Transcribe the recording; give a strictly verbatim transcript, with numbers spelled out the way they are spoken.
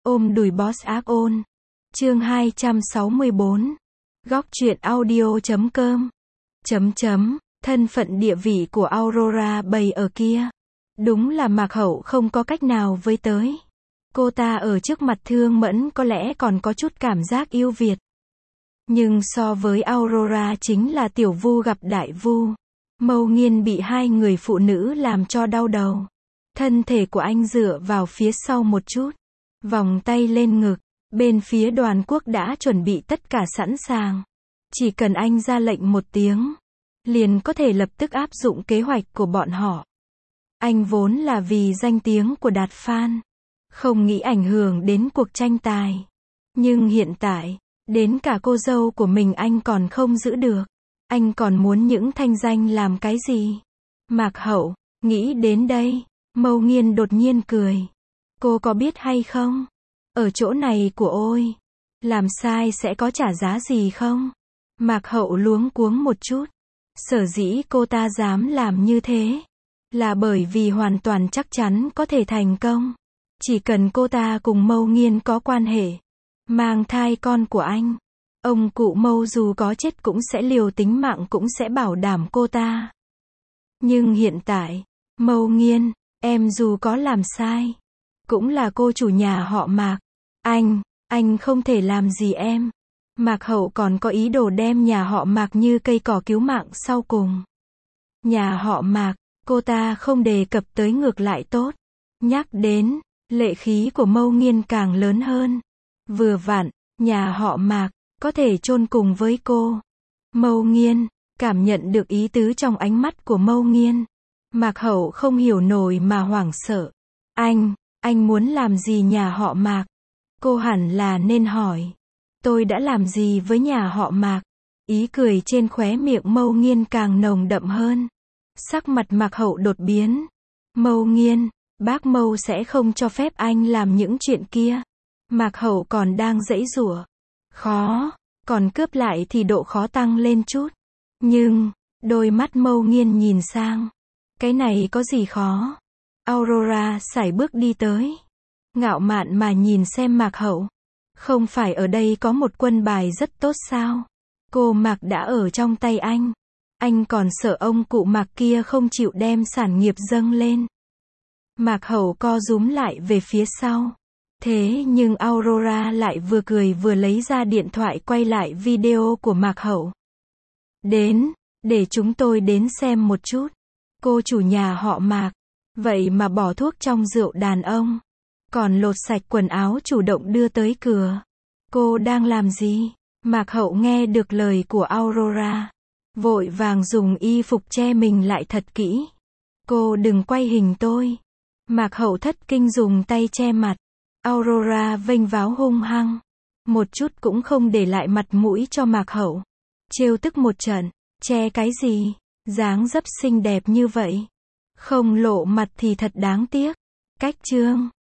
Ôm đùi boss ác ôn. Chương hai trăm sáu mươi bốn. Góc truyện audio chấm com. Chấm chấm, thân phận địa vị của Aurora bày ở kia. Đúng là Mạc Hậu không có cách nào với tới. Cô ta ở trước mặt Thương Mẫn có lẽ còn có chút cảm giác yêu Việt. Nhưng so với Aurora chính là tiểu vu gặp đại vu. Mâu Nghiên bị hai người phụ nữ làm cho đau đầu. Thân thể của anh dựa vào phía sau một chút. Vòng tay lên ngực. Bên phía Đoàn Quốc đã chuẩn bị tất cả sẵn sàng. Chỉ cần anh ra lệnh một tiếng. Liền có thể lập tức áp dụng kế hoạch của bọn họ. Anh vốn là vì danh tiếng của Đạt Phan. Không nghĩ ảnh hưởng đến cuộc tranh tài. Nhưng hiện tại, đến cả cô dâu của mình anh còn không giữ được. Anh còn muốn những thanh danh làm cái gì? Mạc Hậu, nghĩ đến đây, Mâu Nghiên đột nhiên cười. Cô có biết hay không? Ở chỗ này của ôi, làm sai sẽ có trả giá gì không? Mạc Hậu luống cuống một chút. Sở dĩ cô ta dám làm như thế, là bởi vì hoàn toàn chắc chắn có thể thành công. Chỉ cần cô ta cùng Mâu Nghiên có quan hệ, mang thai con của anh, ông cụ Mâu dù có chết cũng sẽ liều tính mạng cũng sẽ bảo đảm cô ta. Nhưng hiện tại, Mâu Nghiên, em dù có làm sai, cũng là cô chủ nhà họ Mạc. Anh, anh không thể làm gì em. Mạc Hậu còn có ý đồ đem nhà họ Mạc như cây cỏ cứu mạng sau cùng. Nhà họ Mạc, cô ta không đề cập tới ngược lại tốt. Nhắc đến, lệ khí của Mâu Nghiên càng lớn hơn. Vừa vặn, nhà họ Mạc, có thể chôn cùng với cô. Mâu Nghiên, cảm nhận được ý tứ trong ánh mắt của Mâu Nghiên. Mạc Hậu không hiểu nổi mà hoảng sợ. Anh, anh muốn làm gì nhà họ Mạc? Cô hẳn là nên hỏi. Tôi đã làm gì với nhà họ Mạc? Ý cười trên khóe miệng Mâu Nghiên càng nồng đậm hơn. Sắc mặt Mạc Hậu đột biến. Mâu Nghiên, bác Mâu sẽ không cho phép anh làm những chuyện kia. Mạc Hậu còn đang giãy giụa. Khó, còn cướp lại thì độ khó tăng lên chút. Nhưng, đôi mắt Mâu Nghiên nhìn sang. Cái này có gì khó? Aurora sải bước đi tới. Ngạo mạn mà nhìn xem Mạc Hậu. Không phải ở đây có một quân bài rất tốt sao? Cô Mạc đã ở trong tay anh. Anh còn sợ ông cụ Mạc kia không chịu đem sản nghiệp dâng lên. Mạc Hậu co rúm lại về phía sau. Thế nhưng Aurora lại vừa cười vừa lấy ra điện thoại quay lại video của Mạc Hậu. Đến, để chúng tôi đến xem một chút. Cô chủ nhà họ Mạc. Vậy mà bỏ thuốc trong rượu đàn ông. Còn lột sạch quần áo chủ động đưa tới cửa. Cô đang làm gì? Mạc Hậu nghe được lời của Aurora. Vội vàng dùng y phục che mình lại thật kỹ. Cô đừng quay hình tôi. Mạc Hậu thất kinh dùng tay che mặt. Aurora vênh váo hung hăng. Một chút cũng không để lại mặt mũi cho Mạc Hậu. Trêu tức một trận. Che cái gì? Dáng dấp xinh đẹp như vậy. Không lộ mặt thì thật đáng tiếc. Cách chương.